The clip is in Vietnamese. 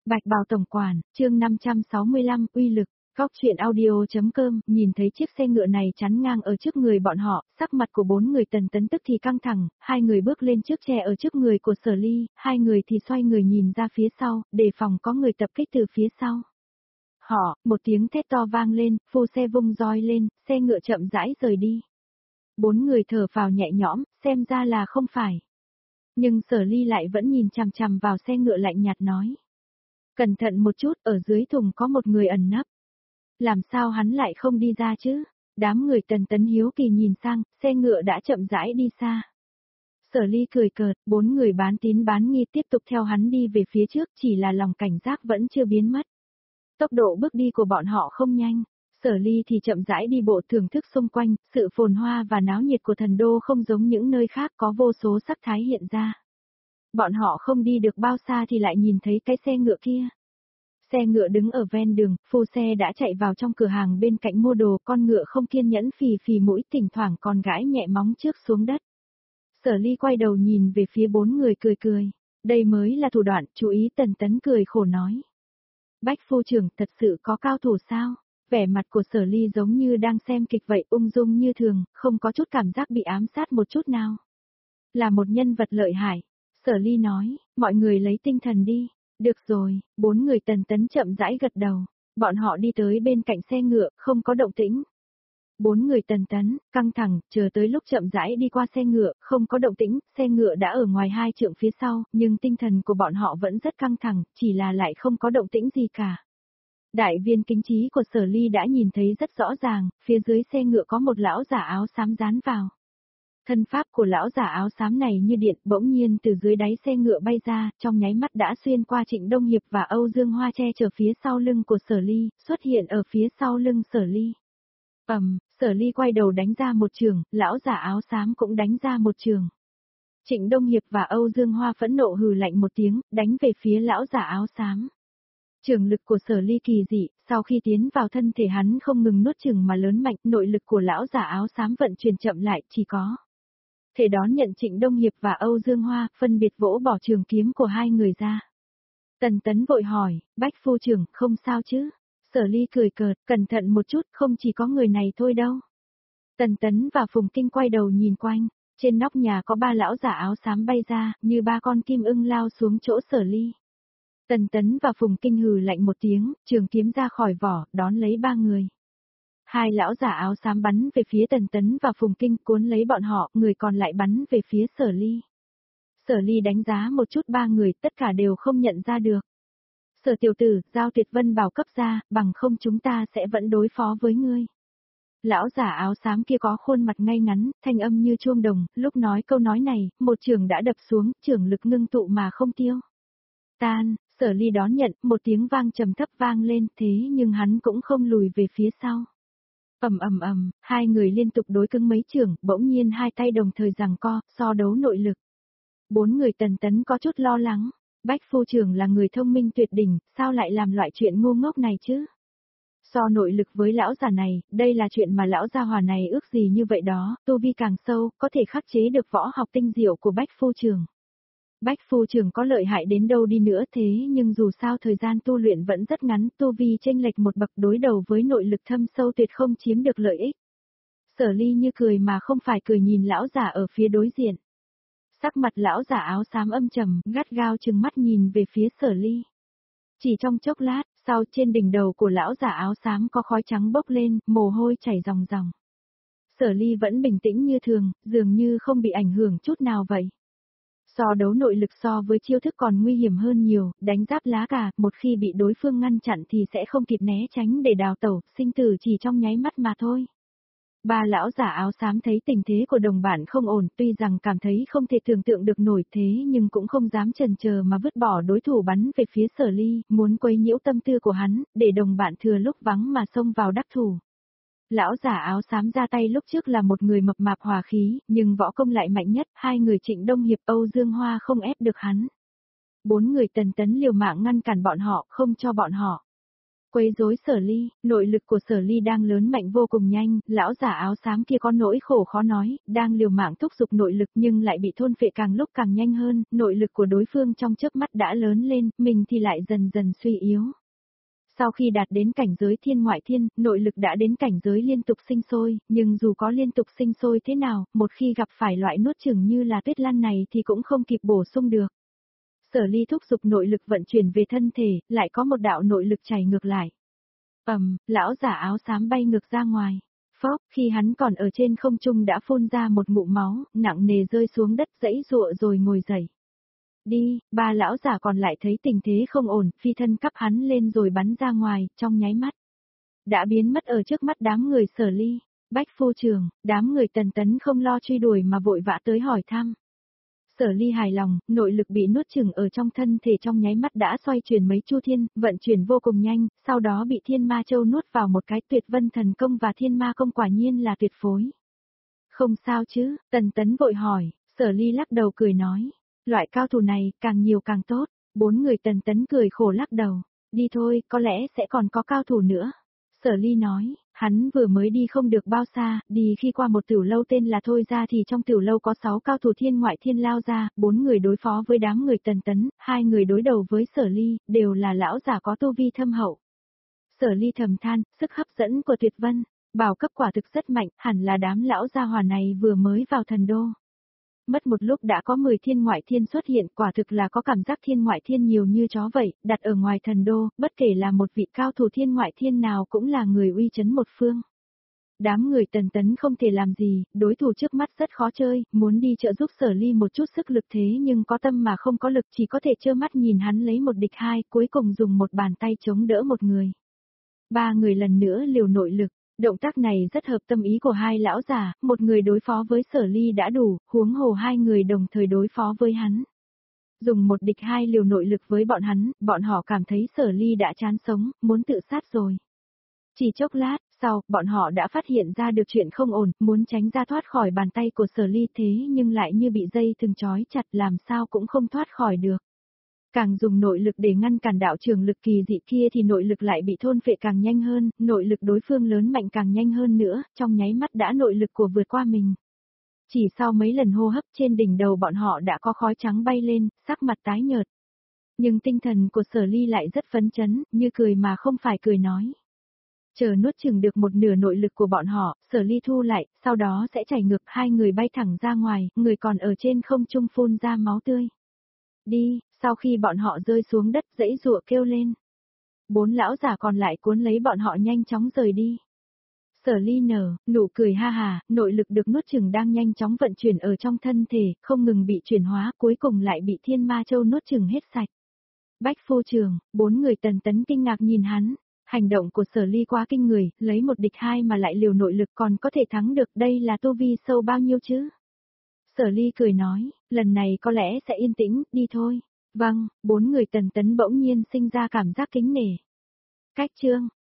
Bạch Bào Tổng Quản, chương 565, uy lực. Góc truyện audio.com, nhìn thấy chiếc xe ngựa này chắn ngang ở trước người bọn họ, sắc mặt của bốn người Tần Tấn tức thì căng thẳng, hai người bước lên trước che ở trước người của Sở Ly, hai người thì xoay người nhìn ra phía sau, đề phòng có người tập kích từ phía sau. Họ, một tiếng thét to vang lên, phu xe vung roi lên, xe ngựa chậm rãi rời đi. Bốn người thở phào nhẹ nhõm, xem ra là không phải. Nhưng Sở Ly lại vẫn nhìn chằm chằm vào xe ngựa lạnh nhạt nói. Cẩn thận một chút, ở dưới thùng có một người ẩn nấp. Làm sao hắn lại không đi ra chứ? Đám người Tần Tấn hiếu kỳ nhìn sang, xe ngựa đã chậm rãi đi xa. Sở Ly cười cợt, bốn người bán tín bán nghi tiếp tục theo hắn đi về phía trước, chỉ là lòng cảnh giác vẫn chưa biến mất. Tốc độ bước đi của bọn họ không nhanh. Sở Ly thì chậm rãi đi bộ thưởng thức xung quanh, sự phồn hoa và náo nhiệt của thần đô không giống những nơi khác có vô số sắc thái hiện ra. Bọn họ không đi được bao xa thì lại nhìn thấy cái xe ngựa kia. Xe ngựa đứng ở ven đường, phu xe đã chạy vào trong cửa hàng bên cạnh mua đồ, con ngựa không kiên nhẫn phì phì mũi thỉnh thoảng còn gãi nhẹ móng trước xuống đất. Sở Ly quay đầu nhìn về phía bốn người cười cười. Đây mới là thủ đoạn, chú ý. Tần Tấn cười khổ nói. Bách phu trưởng thật sự có cao thủ sao? Vẻ mặt của Sở Ly giống như đang xem kịch vậy, ung dung như thường, không có chút cảm giác bị ám sát một chút nào. Là một nhân vật lợi hại. Sở Ly nói, mọi người lấy tinh thần đi. Được rồi, bốn người Tần Tấn chậm rãi gật đầu. Bọn họ đi tới bên cạnh xe ngựa, không có động tĩnh. Bốn người Tần Tấn, căng thẳng, chờ tới lúc chậm rãi đi qua xe ngựa, không có động tĩnh, xe ngựa đã ở ngoài 2 trượng phía sau, nhưng tinh thần của bọn họ vẫn rất căng thẳng, chỉ là lại không có động tĩnh gì cả. Đại viên kính trí của Sở Ly đã nhìn thấy rất rõ ràng, phía dưới xe ngựa có một lão giả áo xám dán vào. Thân pháp của lão giả áo xám này như điện, bỗng nhiên từ dưới đáy xe ngựa bay ra, trong nháy mắt đã xuyên qua Trịnh Đông Hiệp và Âu Dương Hoa che chở phía sau lưng của Sở Ly, xuất hiện ở phía sau lưng Sở Ly. Sở Ly quay đầu đánh ra một trường, lão giả áo xám cũng đánh ra một trường. Trịnh Đông Hiệp và Âu Dương Hoa phẫn nộ hừ lạnh một tiếng, đánh về phía lão giả áo xám. Trường lực của Sở Ly kỳ dị, sau khi tiến vào thân thể hắn không ngừng nuốt chửng mà lớn mạnh, nội lực của lão giả áo xám vận chuyển chậm lại, chỉ có thể đón nhận Trịnh Đông Hiệp và Âu Dương Hoa, phân biệt vỗ bỏ trường kiếm của hai người ra. Tần Tấn vội hỏi, Bách phu trưởng, không sao chứ? Sở Ly cười cợt, cẩn thận một chút, không chỉ có người này thôi đâu. Tần Tấn và Phùng Kinh quay đầu nhìn quanh, trên nóc nhà có 3 lão giả áo xám bay ra, như 3 con kim ưng lao xuống chỗ Sở Ly. Tần Tấn và Phùng Kinh hừ lạnh một tiếng, trường kiếm ra khỏi vỏ, đón lấy 3 người. 2 lão giả áo xám bắn về phía Tần Tấn và Phùng Kinh cuốn lấy bọn họ, người còn lại bắn về phía Sở Ly. Sở Ly đánh giá một chút 3 người, tất cả đều không nhận ra được. Sở tiểu tử, giao Tuyệt Vân bảo cấp ra, bằng không chúng ta sẽ vẫn đối phó với ngươi. Lão giả áo xám kia có khuôn mặt ngay ngắn, thanh âm như chuông đồng, lúc nói câu nói này, một trường đã đập xuống, trường lực ngưng tụ mà không tiêu. Tan, Sở Ly đón nhận, một tiếng vang trầm thấp vang lên, thế nhưng hắn cũng không lùi về phía sau. Hai người liên tục đối cứng mấy trường, bỗng nhiên hai tay đồng thời giằng co, so đấu nội lực. Bốn người Tần Tấn có chút lo lắng, Bách phu trưởng là người thông minh tuyệt đỉnh, sao lại làm loại chuyện ngu ngốc này chứ? So nội lực với lão già này, đây là chuyện mà lão gia hòa này ước gì như vậy đó, tu vi càng sâu, có thể khắc chế được võ học tinh diệu của Bách phu trưởng. Bách phu trưởng có lợi hại đến đâu đi nữa thế nhưng dù sao thời gian tu luyện vẫn rất ngắn, tu vi chênh lệch một bậc đối đầu với nội lực thâm sâu tuyệt không chiếm được lợi ích. Sở Ly như cười mà không phải cười nhìn lão giả ở phía đối diện. Sắc mặt lão giả áo xám âm trầm, gắt gao trừng mắt nhìn về phía Sở Ly. Chỉ trong chốc lát, sau trên đỉnh đầu của lão giả áo xám có khói trắng bốc lên, mồ hôi chảy ròng ròng. Sở Ly vẫn bình tĩnh như thường, dường như không bị ảnh hưởng chút nào vậy. So đấu nội lực so với chiêu thức còn nguy hiểm hơn nhiều, đánh giáp lá cà, một khi bị đối phương ngăn chặn thì sẽ không kịp né tránh để đào tẩu, sinh tử chỉ trong nháy mắt mà thôi. 3 lão giả áo xám thấy tình thế của đồng bạn không ổn, tuy rằng cảm thấy không thể tưởng tượng được nổi thế nhưng cũng không dám chần chờ mà vứt bỏ đối thủ bắn về phía Sở Ly, muốn quấy nhiễu tâm tư của hắn, để đồng bạn thừa lúc vắng mà xông vào đắc thủ. Lão giả áo xám ra tay lúc trước là một người mập mạp hòa khí, nhưng võ công lại mạnh nhất, 2 người Trịnh Đông Hiệp Âu Dương Hoa không ép được hắn. 4 người Tần Tấn liều mạng ngăn cản bọn họ, không cho bọn họ Quấy rối Sở Ly, nội lực của Sở Ly đang lớn mạnh vô cùng nhanh, lão giả áo xám kia có nỗi khổ khó nói, đang liều mạng thúc giục nội lực nhưng lại bị thôn phệ càng lúc càng nhanh hơn, nội lực của đối phương trong chớp mắt đã lớn lên, mình thì lại dần dần suy yếu. Sau khi đạt đến cảnh giới thiên ngoại thiên, nội lực đã đến cảnh giới liên tục sinh sôi, nhưng dù có liên tục sinh sôi thế nào, một khi gặp phải loại nuốt chửng như là Tuyết Lan này thì cũng không kịp bổ sung được. Sở Ly thúc giục nội lực vận chuyển về thân thể, lại có một đạo nội lực chảy ngược lại. Lão giả áo xám bay ngược ra ngoài. Phốc, khi hắn còn ở trên không trung đã phun ra một ngụm máu, nặng nề rơi xuống đất giãy giụa rồi ngồi dậy. Đi, ba lão giả còn lại thấy tình thế không ổn, phi thân cắp hắn lên rồi bắn ra ngoài, trong nháy mắt. Đã biến mất ở trước mắt đám người Sở Ly. Bách phu trường, đám người Tần Tấn không lo truy đuổi mà vội vã tới hỏi thăm. Sở Ly hài lòng, nội lực bị nuốt chửng ở trong thân thể trong nháy mắt đã xoay chuyển mấy chu thiên, vận chuyển vô cùng nhanh, sau đó bị Thiên Ma Châu nuốt vào một cái Tuyệt Vân Thần Công và Thiên Ma Công quả nhiên là tuyệt phối. Không sao chứ, Tần Tấn vội hỏi, Sở Ly lắc đầu cười nói, loại cao thủ này càng nhiều càng tốt, bốn người Tần Tấn cười khổ lắc đầu, đi thôi, có lẽ sẽ còn có cao thủ nữa. Sở Ly nói, hắn vừa mới đi không được bao xa, đi khi qua một tiểu lâu tên là Thôi Ra thì trong tiểu lâu có 6 cao thủ thiên ngoại thiên lao ra, 4 người đối phó với đám người Tần Tấn, 2 người đối đầu với Sở Ly, đều là lão giả có tu vi thâm hậu. Sở Ly thầm than, sức hấp dẫn của Tuyệt Vân, bảo cấp quả thực rất mạnh, hẳn là đám lão gia hỏa này vừa mới vào thần đô. Mất một lúc đã có 10 thiên ngoại thiên xuất hiện, quả thực là có cảm giác thiên ngoại thiên nhiều như chó vậy, đặt ở ngoài thần đô, bất kể là một vị cao thủ thiên ngoại thiên nào cũng là người uy chấn một phương. Đám người Tần Tấn không thể làm gì, đối thủ trước mắt rất khó chơi, muốn đi trợ giúp Sở Ly một chút sức lực thế nhưng có tâm mà không có lực chỉ có thể trơ mắt nhìn hắn lấy một địch hai, cuối cùng dùng một bàn tay chống đỡ một người. 3 người lần nữa liều nội lực. Động tác này rất hợp tâm ý của hai lão già, một người đối phó với Sở Ly đã đủ, huống hồ 2 người đồng thời đối phó với hắn. Dùng một địch 2 liều nội lực với bọn hắn, bọn họ cảm thấy Sở Ly đã chán sống, muốn tự sát rồi. Chỉ chốc lát, sau, bọn họ đã phát hiện ra được chuyện không ổn, muốn tránh ra thoát khỏi bàn tay của Sở Ly thế nhưng lại như bị dây thừng trói chặt làm sao cũng không thoát khỏi được. Càng dùng nội lực để ngăn cản đạo trường lực kỳ dị kia thì nội lực lại bị thôn phệ càng nhanh hơn, nội lực đối phương lớn mạnh càng nhanh hơn nữa, trong nháy mắt đã nội lực của vượt qua mình. Chỉ sau mấy lần hô hấp trên đỉnh đầu bọn họ đã có khói trắng bay lên, sắc mặt tái nhợt. Nhưng tinh thần của Sở Ly lại rất phấn chấn, như cười mà không phải cười nói. Chờ nuốt chừng được một nửa nội lực của bọn họ, Sở Ly thu lại, sau đó sẽ chảy ngược 2 người bay thẳng ra ngoài, người còn ở trên không trung phun ra máu tươi. Đi, sau khi bọn họ rơi xuống đất giãy giụa kêu lên. 4 lão giả còn lại cuốn lấy bọn họ nhanh chóng rời đi. Sở Ly nụ cười ha hà, nội lực được nuốt chửng đang nhanh chóng vận chuyển ở trong thân thể, không ngừng bị chuyển hóa, cuối cùng lại bị Thiên Ma Châu nuốt chửng hết sạch. Bách phu trường, 4 người Tần Tấn kinh ngạc nhìn hắn, hành động của Sở Ly quá kinh người, lấy một địch 2 mà lại liều nội lực còn có thể thắng được, đây là tu vi sâu bao nhiêu chứ? Sở Ly cười nói, lần này có lẽ sẽ yên tĩnh, đi thôi. Vâng, 4 người Tần Tấn bỗng nhiên sinh ra cảm giác kính nể. Cách chương